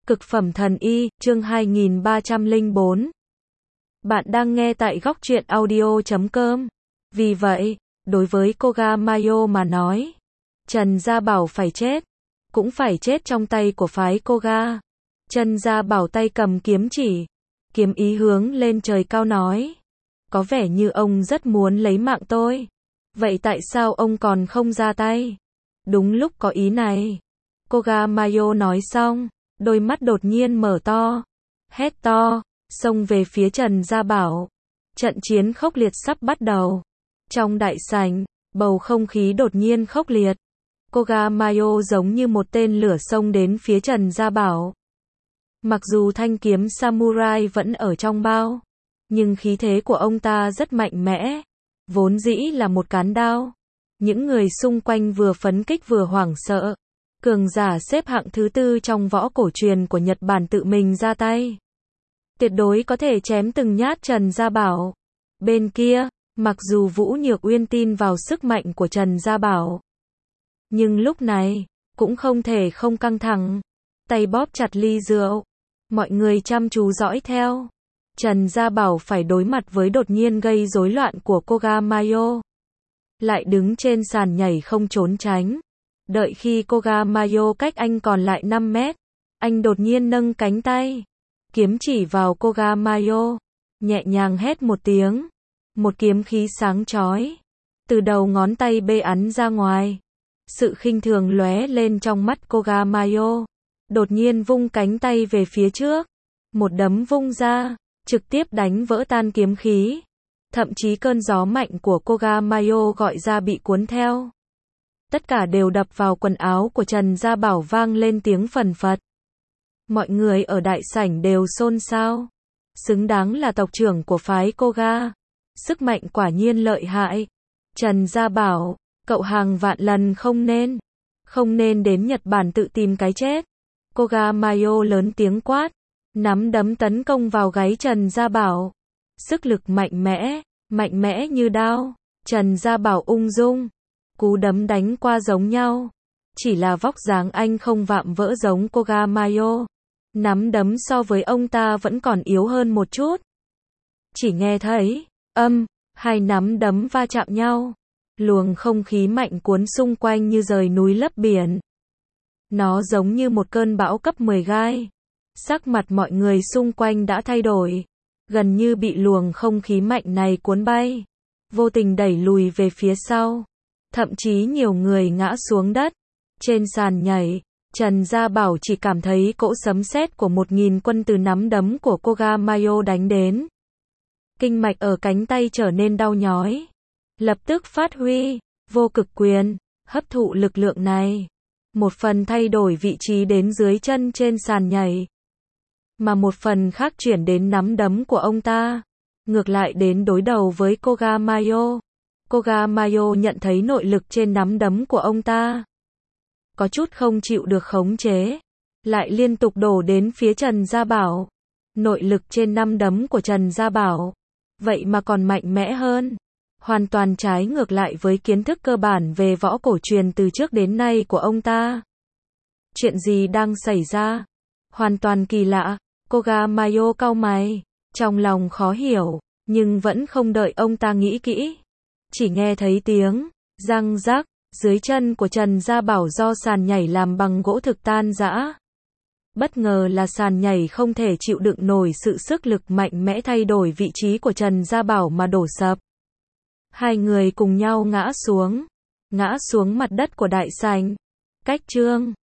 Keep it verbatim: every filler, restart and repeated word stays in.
Cực phẩm thần y, chương hai nghìn ba trăm lẻ bốn. Bạn đang nghe tại góc truyện audio chấm com. Vì vậy, đối với Koga Mayo mà nói, Trần Gia Bảo phải chết, cũng phải chết trong tay của phái Koga. Trần Gia Bảo tay cầm kiếm chỉ, kiếm ý hướng lên trời cao nói, có vẻ như ông rất muốn lấy mạng tôi. Vậy tại sao ông còn không ra tay? Đúng lúc có ý này, Koga Mayo nói xong, đôi mắt đột nhiên mở to, hét to, xông về phía Trần Gia Bảo. Trận chiến khốc liệt sắp bắt đầu. Trong đại sảnh, bầu không khí đột nhiên khốc liệt. Koga Mayo giống như một tên lửa xông đến phía Trần Gia Bảo. Mặc dù thanh kiếm samurai vẫn ở trong bao, nhưng khí thế của ông ta rất mạnh mẽ, vốn dĩ là một cán đao. Những người xung quanh vừa phấn kích vừa hoảng sợ. Cường giả xếp hạng thứ tư trong võ cổ truyền của Nhật Bản tự mình ra tay, tuyệt đối có thể chém từng nhát Trần Gia Bảo. Bên kia, mặc dù Vũ Nhược Uyên tin vào sức mạnh của Trần Gia Bảo, nhưng lúc này, cũng không thể không căng thẳng. Tay bóp chặt ly rượu, mọi người chăm chú dõi theo. Trần Gia Bảo phải đối mặt với đột nhiên gây rối loạn của Koga Mayo. Lại đứng trên sàn nhảy không trốn tránh. Đợi khi Koga Mayo cách anh còn lại năm mét, anh đột nhiên nâng cánh tay, kiếm chỉ vào Koga Mayo, nhẹ nhàng hét một tiếng. Một kiếm khí sáng chói từ đầu ngón tay bê ắn ra ngoài. Sự khinh thường lóe lên trong mắt Koga Mayo, đột nhiên vung cánh tay về phía trước, một đấm vung ra, trực tiếp đánh vỡ tan kiếm khí. Thậm chí cơn gió mạnh của Koga Mayo gọi ra bị cuốn theo. Tất cả đều đập vào quần áo của Trần Gia Bảo, vang lên tiếng phần phật. Mọi người ở đại sảnh đều xôn xao. Xứng đáng là tộc trưởng của phái Koga. Sức mạnh quả nhiên lợi hại. Trần Gia Bảo, cậu hàng vạn lần không nên. Không nên đến Nhật Bản tự tìm cái chết. Koga Mayo lớn tiếng quát. Nắm đấm tấn công vào gáy Trần Gia Bảo. Sức lực mạnh mẽ, mạnh mẽ như đao. Trần Gia Bảo ung dung. Cú đấm đánh qua giống nhau. Chỉ là vóc dáng anh không vạm vỡ giống Koga Mayo. Nắm đấm so với ông ta vẫn còn yếu hơn một chút. Chỉ nghe thấy âm, hai nắm đấm va chạm nhau. Luồng không khí mạnh cuốn xung quanh như rời núi lấp biển. Nó giống như một cơn bão cấp mười gai. Sắc mặt mọi người xung quanh đã thay đổi. Gần như bị luồng không khí mạnh này cuốn bay. Vô tình đẩy lùi về phía sau. Thậm chí nhiều người ngã xuống đất. Trên sàn nhảy, Trần Gia Bảo chỉ cảm thấy cỗ sấm sét của một nghìn quân từ nắm đấm của Koga Mayo đánh đến. Kinh mạch ở cánh tay trở nên đau nhói. Lập tức phát huy vô cực quyền, hấp thụ lực lượng này. Một phần thay đổi vị trí đến dưới chân trên sàn nhảy, mà một phần khác chuyển đến nắm đấm của ông ta. Ngược lại đến đối đầu với Koga Mayo. Koga Mayo nhận thấy nội lực trên nắm đấm của ông ta có chút không chịu được khống chế, lại liên tục đổ đến phía Trần Gia Bảo. Nội lực trên nắm đấm của Trần Gia Bảo vậy mà còn mạnh mẽ hơn, hoàn toàn trái ngược lại với kiến thức cơ bản về võ cổ truyền từ trước đến nay của ông ta. Chuyện gì đang xảy ra? Hoàn toàn kỳ lạ. Koga Mayo cau mày, trong lòng khó hiểu, nhưng vẫn không đợi ông ta nghĩ kỹ. Chỉ nghe thấy tiếng răng rắc, dưới chân của Trần Gia Bảo do sàn nhảy làm bằng gỗ thực tan rã. Bất ngờ là sàn nhảy không thể chịu đựng nổi sự sức lực mạnh mẽ thay đổi vị trí của Trần Gia Bảo mà đổ sập. Hai người cùng nhau ngã xuống, ngã xuống mặt đất của đại sảnh. Cách chương